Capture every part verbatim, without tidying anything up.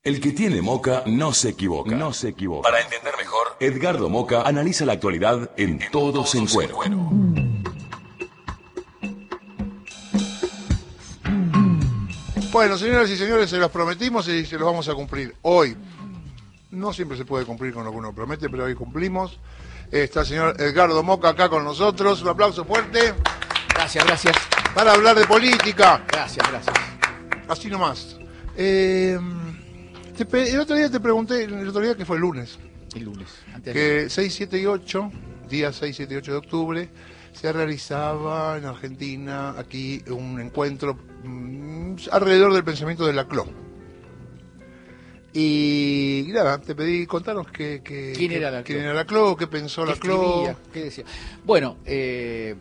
El que tiene Moca no se equivoca. No se equivoca. Para entender mejor, Edgardo Moca analiza la actualidad en Todos en Cuero. Bueno, señoras y señores, se los prometimos y se los vamos a cumplir hoy. No siempre se puede cumplir con lo que uno promete, pero hoy cumplimos. Está el señor Edgardo Moca acá con nosotros. Un aplauso fuerte. Gracias, gracias. Para hablar de política. Gracias, gracias. Así nomás. Eh, te, el otro día te pregunté, el otro día que fue el lunes. El lunes. Antes que seis, siete y ocho, días seis, siete y ocho de octubre, se realizaba en Argentina, aquí, un encuentro mmm, alrededor del pensamiento de Laclau. Y nada, te pedí contanos que, que, ¿Quién que, era Laclau? ¿Quién era Laclau? ¿Qué pensó ¿Qué Laclau? escribía? ¿Qué decía? Bueno, eh,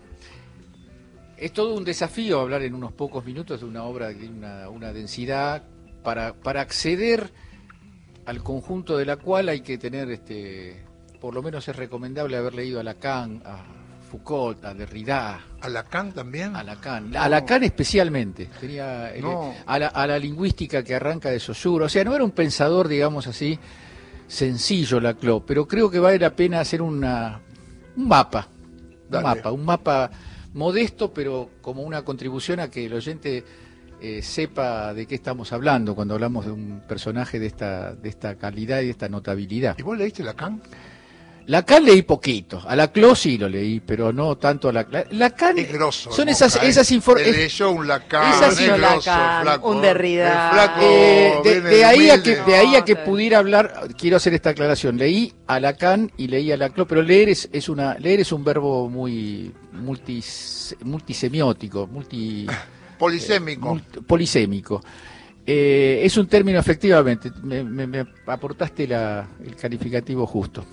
es todo un desafío hablar en unos pocos minutos de una obra de una, una densidad para, para acceder al conjunto de la cual hay que tener, este, por lo menos es recomendable haber leído a Lacan, a Foucault, a Derrida. ¿A Lacan también? A Lacan, no. a Lacan especialmente. Tenía el, no. a, la, a la lingüística que arranca de Saussure. O sea, no era un pensador, digamos así, sencillo Laclau, pero creo que vale la pena hacer una, un mapa, un Dale. mapa, un mapa modesto, pero como una contribución a que el oyente eh, sepa de qué estamos hablando cuando hablamos de un personaje de esta, de esta calidad y de esta notabilidad. ¿Y vos leíste Lacan? Lacan leí poquito, a Laclau sí lo leí, pero no tanto a Lacan. Lacan es grosso, son Moca, esas eh. esas informaciones. Leyó un Lacan, esas es grosso, Lacan, flaco, un Derrida. el flaco Eh, de, viene de ahí a humilde. que de ahí a que No, pudiera hablar, quiero hacer esta aclaración. Leí a Lacan y leí a Laclau, pero leer es, es una leer es un verbo muy multis, multisemiótico, multi polisémico. eh, multi, polisémico. Eh, es un término, efectivamente, me, me, me aportaste la, el calificativo justo.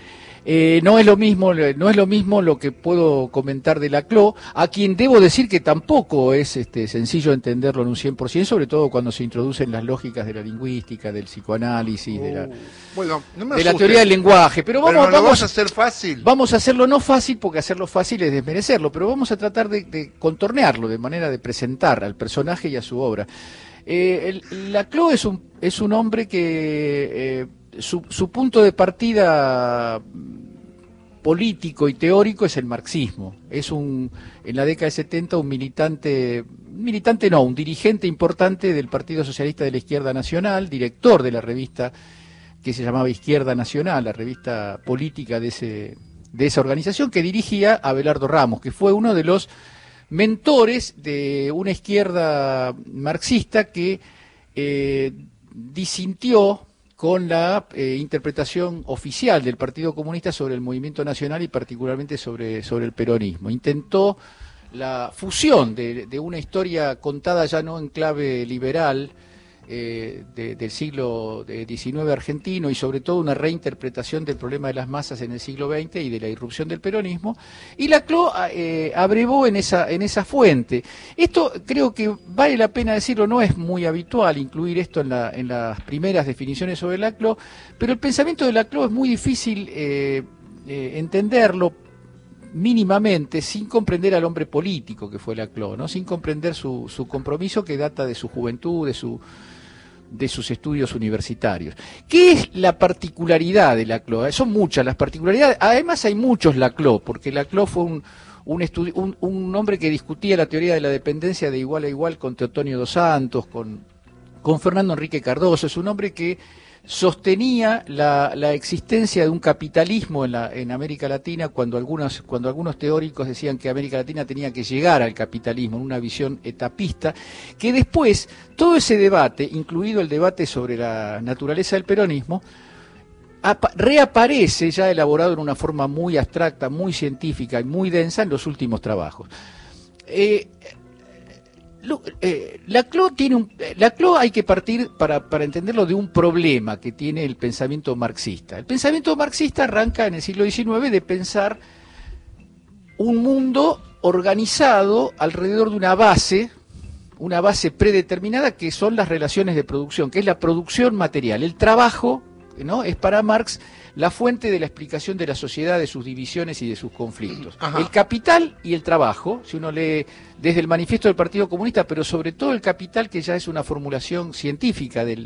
Eh, no es lo mismo, no es lo mismo lo que puedo comentar de Laclau, a quien debo decir que tampoco es este, sencillo entenderlo en un cien por ciento, sobre todo cuando se introducen las lógicas de la lingüística, del psicoanálisis, uh, de la, bueno, no me de la teoría del lenguaje. Pero vamos, pero no lo vamos vas a hacer fácil. Vamos a hacerlo no fácil, porque hacerlo fácil es desmerecerlo, pero vamos a tratar de, de contornearlo de manera de presentar al personaje y a su obra. Eh, el, Laclau es un, es un hombre que... Eh, Su, su punto de partida político y teórico es el marxismo. Es un, en la década de setenta, un militante, militante no, un dirigente importante del Partido Socialista de la Izquierda Nacional, director de la revista que se llamaba Izquierda Nacional, la revista política de, ese, de esa organización, que dirigía a Abelardo Ramos, que fue uno de los mentores de una izquierda marxista que eh, disintió con la eh, interpretación oficial del Partido Comunista sobre el movimiento nacional y particularmente sobre, sobre el peronismo. Intentó la fusión de, de una historia contada ya no en clave liberal eh, de, del siglo diecinueve argentino y sobre todo una reinterpretación del problema de las masas en el siglo veinte y de la irrupción del peronismo, y Laclau eh, abrevó en esa, en esa fuente. Esto creo que vale la pena decirlo, no es muy habitual incluir esto en, la, en las primeras definiciones sobre Laclau, pero el pensamiento de Laclau es muy difícil eh, eh, entenderlo mínimamente sin comprender al hombre político que fue Laclau, ¿no? Sin comprender su, su compromiso que data de su juventud, de su de sus estudios universitarios. ¿Qué es la particularidad de Laclau? Son muchas las particularidades, además hay muchos Laclau, porque Laclau fue un un, estudi un un hombre que discutía la teoría de la dependencia de igual a igual con Teotonio dos Santos, con, con Fernando Enrique Cardoso. Es un hombre que sostenía la, la existencia de un capitalismo en, la, en América Latina cuando algunos, cuando algunos teóricos decían que América Latina tenía que llegar al capitalismo en una visión etapista, que después todo ese debate, incluido el debate sobre la naturaleza del peronismo, reaparece ya elaborado en una forma muy abstracta, muy científica y muy densa en los últimos trabajos. Eh, Eh, Laclau tiene un, Laclau hay que partir para, para entenderlo de un problema que tiene el pensamiento marxista. El pensamiento marxista arranca en el siglo diecinueve de pensar un mundo organizado alrededor de una base, una base predeterminada que son las relaciones de producción, que es la producción material. El trabajo, ¿no?, es para Marx la fuente de la explicación de la sociedad, de sus divisiones y de sus conflictos. Ajá. El capital y el trabajo, si uno lee desde el manifiesto del Partido Comunista, pero sobre todo el capital, que ya es una formulación científica del,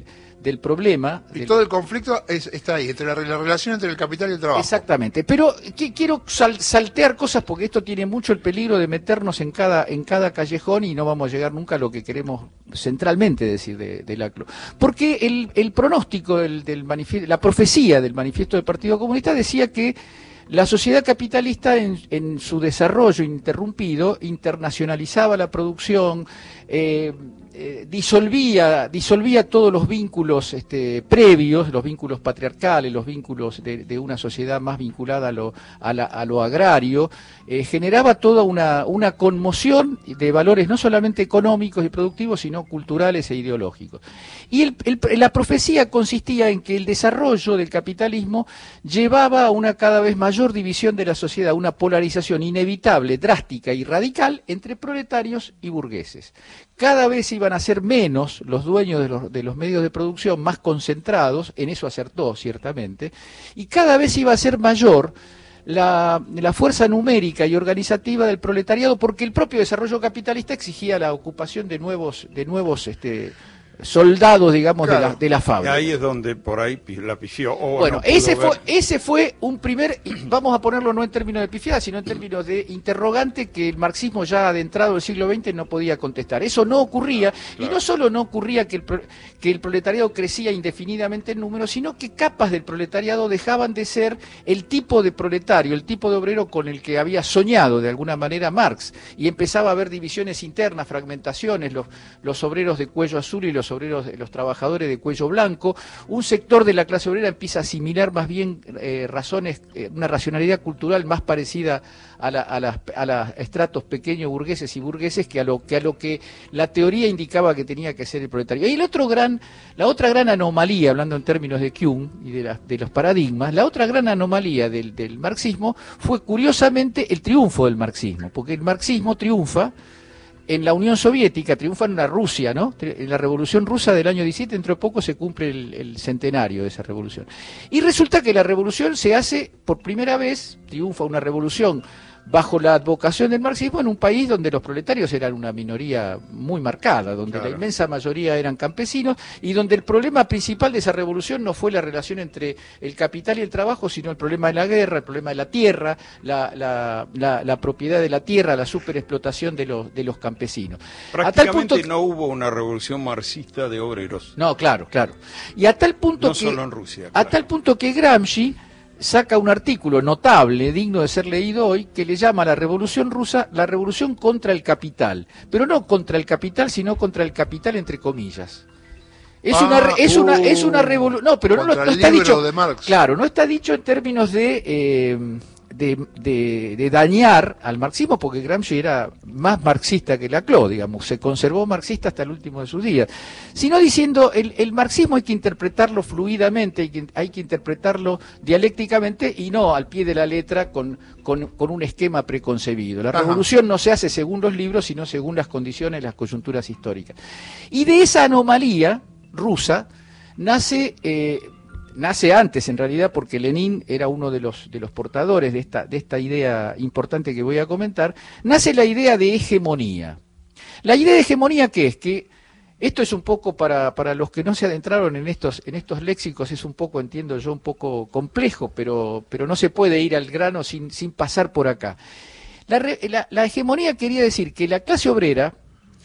del problema. Y del... todo el conflicto es, está ahí, entre la, la relación entre el capital y el trabajo. Exactamente, pero qu quiero sal saltear cosas porque esto tiene mucho el peligro de meternos en cada, en cada callejón y no vamos a llegar nunca a lo que queremos centralmente decir de, de la C L O. Porque el, el pronóstico del, del manifiesto, la profecía del manifiesto del Partido Comunista decía que la sociedad capitalista en, en su desarrollo interrumpido internacionalizaba la producción, eh, eh, disolvía, disolvía todos los vínculos este, previos, los vínculos patriarcales, los vínculos de, de una sociedad más vinculada a lo, a la, a lo agrario, eh, generaba toda una, una conmoción de valores no solamente económicos y productivos, sino culturales e ideológicos. Y el, el, la profecía consistía en que el desarrollo del capitalismo llevaba a una cada vez mayor división de la sociedad, una polarización inevitable, drástica y radical entre proletarios y burgueses. Cada vez iban a ser menos los dueños de los, de los medios de producción, más concentrados, en eso acertó ciertamente, y cada vez iba a ser mayor la, la fuerza numérica y organizativa del proletariado, porque el propio desarrollo capitalista exigía la ocupación de nuevos, de nuevos este, soldados, digamos, claro, de la, de la fábrica. Y ahí es donde por ahí la pifió. Oh, bueno, no ese, ver. fue, ese fue un primer, vamos a ponerlo no en términos de pifiada, sino en términos de interrogante que el marxismo ya adentrado del siglo veinte no podía contestar. Eso no ocurría, claro, claro. Y no solo no ocurría que el, que el proletariado crecía indefinidamente en número, sino que capas del proletariado dejaban de ser el tipo de proletario, el tipo de obrero con el que había soñado de alguna manera Marx, y empezaba a haber divisiones internas, fragmentaciones, los, los obreros de cuello azul y los obreros, los trabajadores de cuello blanco. Un sector de la clase obrera empieza a asimilar más bien eh, razones, eh, una racionalidad cultural más parecida a la, a las a los estratos pequeños burgueses y burgueses que a lo que a lo que la teoría indicaba que tenía que ser el proletario. Y el otro gran, la otra gran anomalía, hablando en términos de Kuhn y de, la, de los paradigmas, la otra gran anomalía del, del marxismo fue curiosamente el triunfo del marxismo, porque el marxismo triunfa en la Unión Soviética, triunfa en la Rusia, ¿no? En la Revolución Rusa del año diecisiete, dentro de poco se cumple el, el centenario de esa revolución. Y resulta que la revolución se hace por primera vez, triunfa una revolución bajo la advocación del marxismo en un país donde los proletarios eran una minoría muy marcada, donde claro, la inmensa mayoría eran campesinos, y donde el problema principal de esa revolución no fue la relación entre el capital y el trabajo, sino el problema de la guerra, el problema de la tierra, la, la, la, la propiedad de la tierra, la superexplotación de los, de los campesinos. Prácticamente a tal punto, no hubo una revolución marxista de obreros. No, claro, claro. Y a tal punto no que, solo en Rusia, claro, a tal punto que Gramsci saca un artículo notable, digno de ser leído hoy, que le llama a la Revolución Rusa la revolución contra el capital, pero no contra el capital, sino contra el capital entre comillas. Es ah, una es uh, una es una revolución, no, pero no, no está dicho de Marx. Claro, no está dicho en términos de eh, de, de, de dañar al marxismo, porque Gramsci era más marxista que Laclau, digamos, se conservó marxista hasta el último de sus días, sino diciendo el, el marxismo hay que interpretarlo fluidamente, hay que, hay que interpretarlo dialécticamente y no al pie de la letra con, con, con un esquema preconcebido. La Ajá. revolución no se hace según los libros, sino según las condiciones, las coyunturas históricas. Y de esa anomalía rusa nace... Eh, Nace antes, en realidad, porque Lenin era uno de los, de los portadores de esta, de esta idea importante que voy a comentar. Nace la idea de hegemonía. La idea de hegemonía, ¿qué es? Que esto es un poco, para, para los que no se adentraron en estos, en estos léxicos, es un poco, entiendo yo, un poco complejo, pero, pero no se puede ir al grano sin, sin pasar por acá. La, la, la hegemonía quería decir que la clase obrera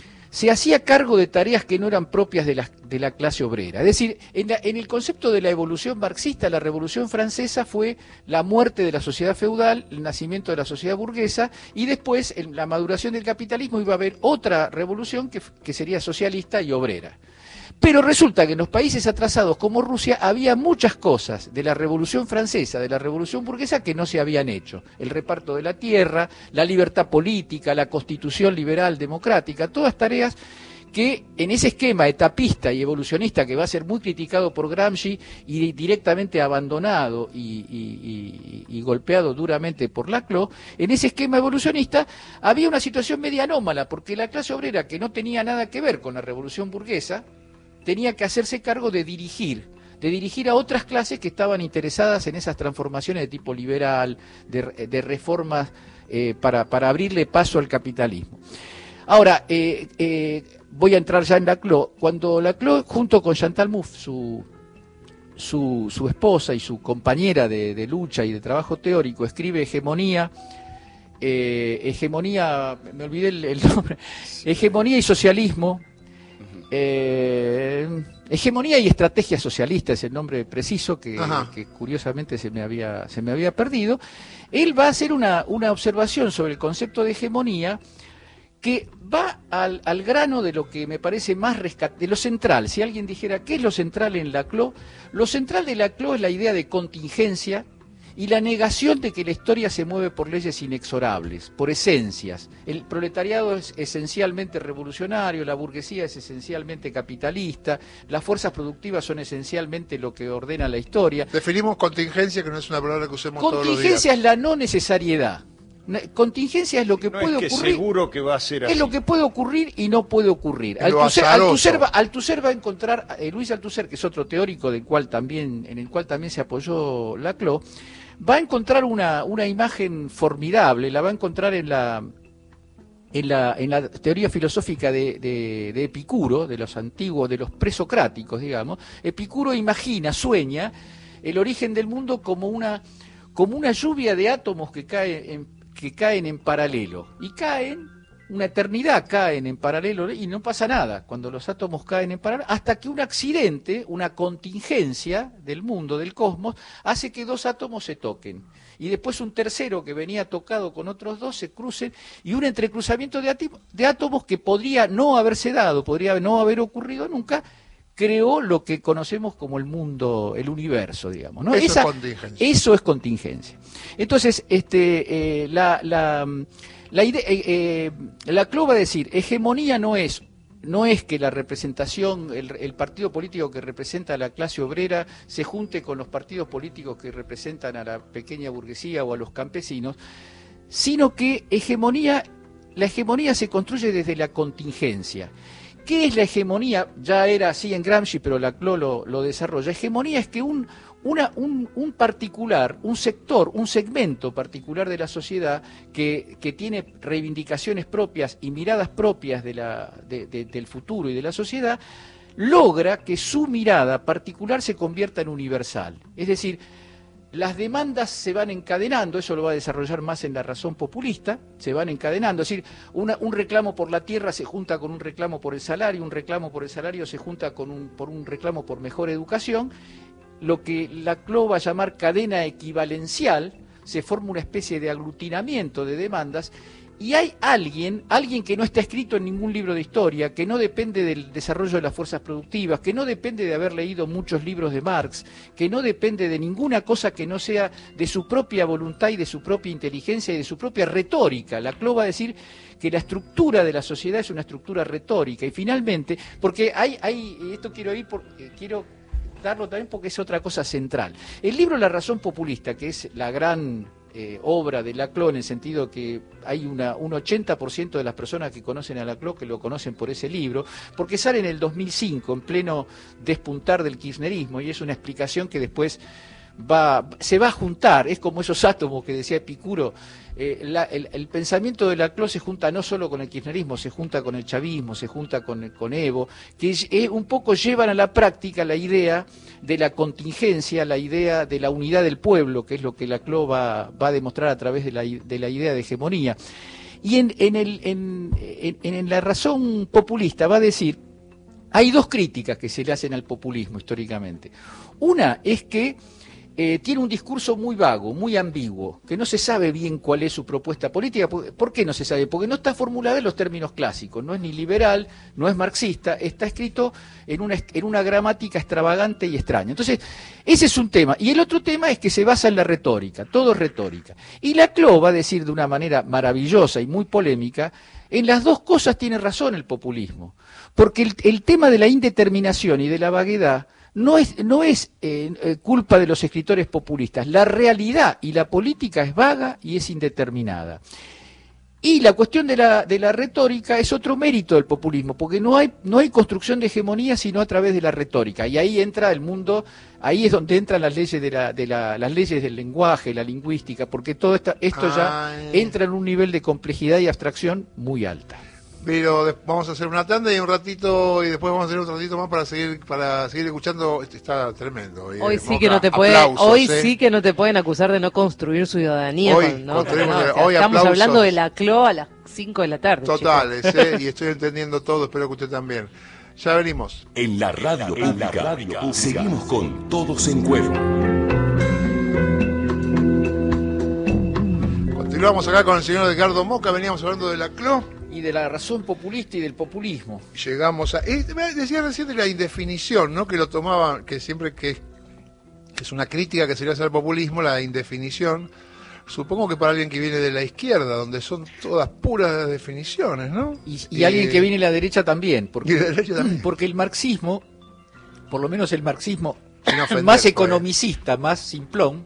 se hacía cargo de tareas que no eran propias de la, de la clase obrera. Es decir, en, la, en el concepto de la evolución marxista, la Revolución Francesa fue la muerte de la sociedad feudal, el nacimiento de la sociedad burguesa, y después, en la maduración del capitalismo, iba a haber otra revolución que, que sería socialista y obrera. Pero resulta que en los países atrasados como Rusia había muchas cosas de la Revolución Francesa, de la Revolución Burguesa, que no se habían hecho. El reparto de la tierra, la libertad política, la constitución liberal democrática, todas tareas que en ese esquema etapista y evolucionista que va a ser muy criticado por Gramsci y directamente abandonado y, y, y, y golpeado duramente por Laclau, en ese esquema evolucionista había una situación media anómala, porque la clase obrera, que no tenía nada que ver con la Revolución Burguesa, tenía que hacerse cargo de dirigir, de dirigir a otras clases que estaban interesadas en esas transformaciones de tipo liberal, de, de reformas eh, para, para abrirle paso al capitalismo. Ahora, eh, eh, voy a entrar ya en Laclau. Cuando Laclau, junto con Chantal Mouffe, su, su, su esposa y su compañera de, de lucha y de trabajo teórico, escribe Hegemonía, eh, Hegemonía, me olvidé el, el nombre, Hegemonía y Socialismo, eh, Hegemonía y Estrategia Socialista es el nombre preciso que, que curiosamente se me había, se me había perdido. Él va a hacer una, una observación sobre el concepto de hegemonía que va al, al grano de lo que me parece más rescat de lo central. Si alguien dijera, ¿qué es lo central en Laclau? Lo central de Laclau es la idea de contingencia y la negación de que la historia se mueve por leyes inexorables, por esencias. El proletariado es esencialmente revolucionario, la burguesía es esencialmente capitalista, las fuerzas productivas son esencialmente lo que ordena la historia. Definimos contingencia, que no es una palabra que usemos todos los días. Contingencia es la no necesariedad. Contingencia es lo que no puede es que ocurrir. Seguro que va a ser así. Es lo que puede ocurrir y no puede ocurrir. Althusser, Althusser, va, Althusser va a encontrar, eh, Luis Althusser, que es otro teórico del cual también, en el cual también se apoyó Laclau, va a encontrar una, una imagen formidable, la va a encontrar en la, en la, en la teoría filosófica de, de, de Epicuro, de los antiguos, de los presocráticos, digamos. Epicuro imagina, sueña el origen del mundo como una, como una lluvia de átomos que cae en que caen en paralelo, y caen, una eternidad caen en paralelo, y no pasa nada cuando los átomos caen en paralelo, hasta que un accidente, una contingencia del mundo, del cosmos, hace que dos átomos se toquen, y después un tercero que venía tocado con otros dos se crucen, y un entrecruzamiento de, de átomos que podría no haberse dado, podría no haber ocurrido nunca, creó lo que conocemos como el mundo, el universo, digamos, ¿no? Eso Esa, es contingencia. Eso es contingencia. Entonces, este, eh, la, la, la idea, eh, eh, Laclau va a decir, hegemonía no es, no es que la representación, el, el partido político que representa a la clase obrera se junte con los partidos políticos que representan a la pequeña burguesía o a los campesinos, sino que hegemonía, la hegemonía se construye desde la contingencia. ¿Qué es la hegemonía? Ya era así en Gramsci, pero Laclau lo, lo desarrolla. Hegemonía es que un, una, un, un particular, un sector, un segmento particular de la sociedad que, que tiene reivindicaciones propias y miradas propias de la, de, de, del futuro y de la sociedad, logra que su mirada particular se convierta en universal. Es decir, las demandas se van encadenando, eso lo va a desarrollar más en la razón populista, se van encadenando, es decir, una, un reclamo por la tierra se junta con un reclamo por el salario, un reclamo por el salario se junta con un, por un reclamo por mejor educación, lo que Laclau va a llamar cadena equivalencial, se forma una especie de aglutinamiento de demandas, y hay alguien, alguien que no está escrito en ningún libro de historia, que no depende del desarrollo de las fuerzas productivas, que no depende de haber leído muchos libros de Marx, que no depende de ninguna cosa que no sea de su propia voluntad y de su propia inteligencia y de su propia retórica. Laclau va a decir que la estructura de la sociedad es una estructura retórica, y finalmente, porque hay, hay y esto quiero ir por, quiero darlo también porque es otra cosa central. El libro La razón populista, que es la gran Eh, obra de Laclau, en el sentido que hay una, un ochenta por ciento de las personas que conocen a Laclau que lo conocen por ese libro, porque sale en el dos mil cinco, en pleno despuntar del kirchnerismo, y es una explicación que después va, se va a juntar, es como esos átomos que decía Epicuro, eh, la, el, el pensamiento de Laclau se junta no solo con el kirchnerismo, se junta con el chavismo, se junta con, con Evo, que es, eh, un poco llevan a la práctica la idea de la contingencia, la idea de la unidad del pueblo, que es lo que Laclau va, va a demostrar a través de la, de la idea de hegemonía. Y en, en, el, en, en, en la razón populista va a decir, hay dos críticas que se le hacen al populismo históricamente. Una es que Eh, tiene un discurso muy vago, muy ambiguo, que no se sabe bien cuál es su propuesta política. ¿Por qué no se sabe? Porque no está formulada en los términos clásicos, no es ni liberal, no es marxista, está escrito en una, en una gramática extravagante y extraña. Entonces, ese es un tema. Y el otro tema es que se basa en la retórica, todo es retórica. Y Laclau va a decir de una manera maravillosa y muy polémica, en las dos cosas tiene razón el populismo, porque el, el tema de la indeterminación y de la vaguedad no es, no es eh, culpa de los escritores populistas. La realidad y la política es vaga y es indeterminada. Y la cuestión de la, de la retórica es otro mérito del populismo, porque no hay, no hay construcción de hegemonía sino a través de la retórica. Y ahí entra el mundo, ahí es donde entran las leyes de la, de la, las leyes del lenguaje, la lingüística, porque todo esta, esto ya Ay. entra en un nivel de complejidad y abstracción muy alta. Pero de- vamos a hacer una tanda y un ratito, y después vamos a hacer un ratito más para seguir para seguir escuchando. Este está tremendo. eh, Hoy sí Moca, que no te puede, aplausos, hoy eh. sí que no te pueden acusar de no construir ciudadanía. Hoy con- ¿no? construimos- No, o sea, hoy estamos aplausos. hablando de la C L O a las cinco de la tarde. Totales, eh, y estoy entendiendo todo, espero que usted también. Ya venimos. En la radio pública, seguimos con Todos en Cuero. Continuamos acá con el señor Edgardo Moca, veníamos hablando de la C L O. Y de la razón populista y del populismo. Llegamos a... eh, me decía recién de la indefinición, ¿no? Que lo tomaba, que siempre que, que es una crítica que se le hace al populismo, la indefinición. Supongo que para alguien que viene de la izquierda, donde son todas puras definiciones, ¿no? Y, y alguien que viene de la derecha también. Porque, Y de la derecha también. porque el marxismo, por lo menos el marxismo Sin ofender, más pues. economicista, más simplón,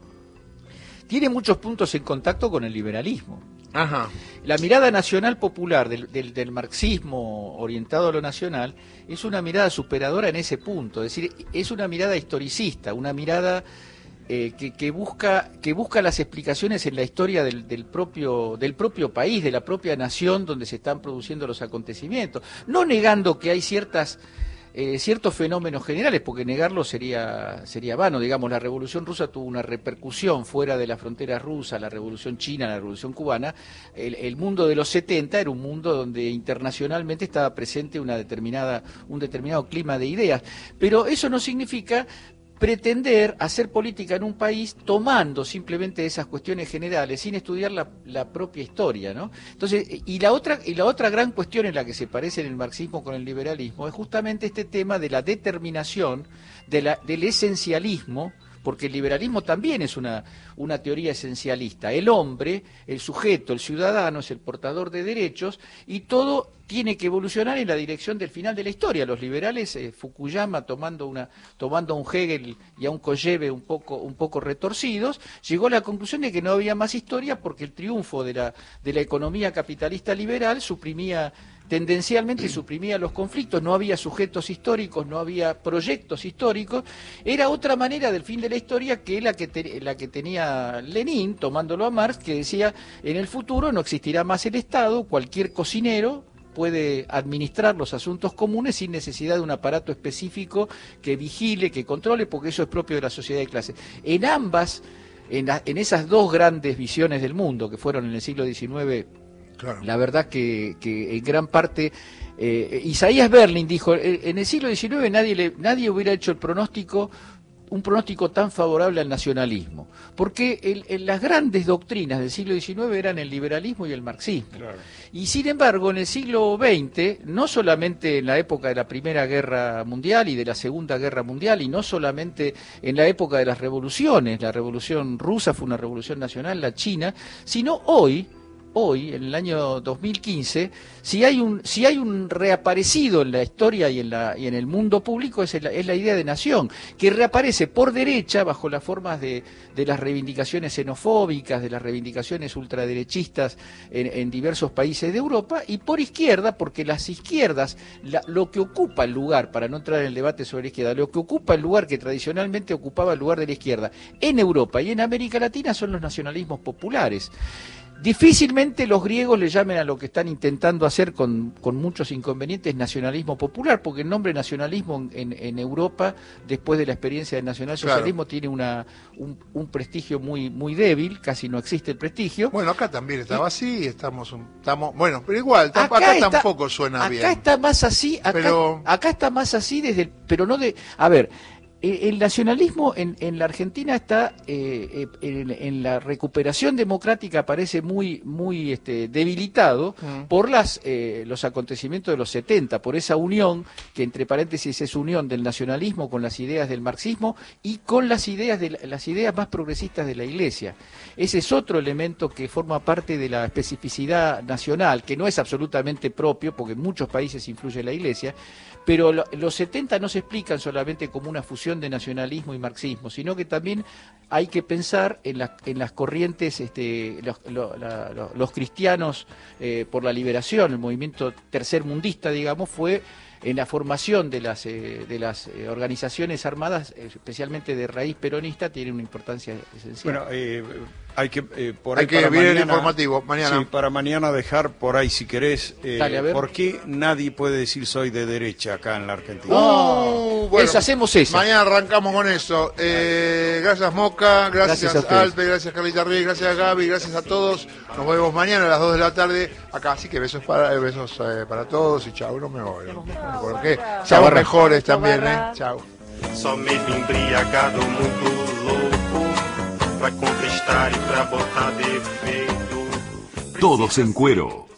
tiene muchos puntos en contacto con el liberalismo. Ajá. La mirada nacional popular del, del, del marxismo orientado a lo nacional es una mirada superadora en ese punto, es decir, es una mirada historicista, una mirada eh, que, que busca que busca las explicaciones en la historia del, del propio del propio país, de la propia nación donde se están produciendo los acontecimientos, no negando que hay ciertas Eh, ciertos fenómenos generales, porque negarlo sería sería vano. Digamos, la Revolución Rusa tuvo una repercusión fuera de la frontera rusa, la Revolución China, la Revolución Cubana. El, el mundo de los setenta era un mundo donde internacionalmente estaba presente una determinada un determinado clima de ideas, pero eso no significa pretender hacer política en un país tomando simplemente esas cuestiones generales sin estudiar la, la propia historia, ¿no? Entonces, y la otra y la otra gran cuestión en la que se parece el marxismo con el liberalismo es justamente este tema de la determinación, de la, del esencialismo, porque el liberalismo también es una, una teoría esencialista. El hombre, el sujeto, el ciudadano es el portador de derechos y todo tiene que evolucionar en la dirección del final de la historia. Los liberales, eh, Fukuyama, tomando una tomando a un Hegel y a un Kolleve un poco un poco retorcidos, llegó a la conclusión de que no había más historia porque el triunfo de la de la economía capitalista liberal suprimía tendencialmente suprimía los conflictos, no había sujetos históricos, no había proyectos históricos, era otra manera del fin de la historia que la que, te, la que tenía Lenin, tomándolo a Marx, que decía, en el futuro no existirá más el Estado, cualquier cocinero puede administrar los asuntos comunes sin necesidad de un aparato específico que vigile, que controle, porque eso es propio de la sociedad de clases. En ambas, en, la, en esas dos grandes visiones del mundo, que fueron en el siglo diecinueve, claro. La verdad que, que en gran parte, eh, Isaías Berlin dijo, en el siglo diecinueve nadie, le, nadie hubiera hecho el pronóstico, un pronóstico tan favorable al nacionalismo, porque el, el, las grandes doctrinas del siglo diecinueve eran el liberalismo y el marxismo. Claro. Y sin embargo, en el siglo veinte, no solamente en la época de la Primera Guerra Mundial y de la Segunda Guerra Mundial, y no solamente en la época de las revoluciones, la revolución rusa fue una revolución nacional, la china, sino hoy, hoy, en el año dos mil quince, si hay un si hay un reaparecido en la historia y en la y en el mundo público es la, es la idea de nación, que reaparece por derecha bajo las formas de, de las reivindicaciones xenofóbicas, de las reivindicaciones ultraderechistas en, en diversos países de Europa, y por izquierda, porque las izquierdas, la, lo que ocupa el lugar, para no entrar en el debate sobre la izquierda, lo que ocupa el lugar que tradicionalmente ocupaba el lugar de la izquierda en Europa y en América Latina son los nacionalismos populares. Difícilmente los griegos le llamen a lo que están intentando hacer con, con muchos inconvenientes nacionalismo popular, porque el nombre nacionalismo en, en Europa, después de la experiencia del nacionalsocialismo, claro, tiene una, un, un prestigio muy muy débil, casi no existe el prestigio. Bueno, acá también estaba y, así, estamos, un, estamos bueno, pero igual, acá, acá está, tampoco suena acá bien. Acá está más así, acá, pero... acá está más así desde el, pero no de, a ver, el nacionalismo en, en la Argentina está eh, en, en la recuperación democrática parece muy muy este, debilitado mm. por las eh, los acontecimientos de los setenta, por esa unión que entre paréntesis es unión del nacionalismo con las ideas del marxismo y con las ideas de las ideas más progresistas de la Iglesia. Ese es otro elemento que forma parte de la especificidad nacional, que no es absolutamente propio porque en muchos países influye la Iglesia. Pero lo, los setenta no se explican solamente como una fusión de nacionalismo y marxismo, sino que también hay que pensar en, la, en las corrientes, este, los, lo, la, lo, los cristianos eh, por la liberación, el movimiento tercermundista, digamos, fue en la formación de las, eh, de las eh, organizaciones armadas, especialmente de raíz peronista, tiene una importancia esencial. Bueno, eh, hay que eh, por hay ahí que para ver el mañana, informativo mañana. Sí, para mañana dejar por ahí, si querés, eh, Dale, a ver. ¿por qué nadie puede decir soy de derecha acá en la Argentina? Uh, bueno, esa, hacemos esa. Mañana arrancamos con eso. Eh, gracias Moca, gracias, Gracias a ustedes. Alpe, gracias Carlita Reyes, gracias Gaby, gracias a todos. Nos vemos mañana a las dos de la tarde acá. Así que besos para besos eh, para todos y chau, no me voy. Porque seamos Barra. mejores también, Barra. ¿eh? Chau. Só mesmo embriagado, muito louco, pra conquistar e pra botar defeito. Todos en cuero.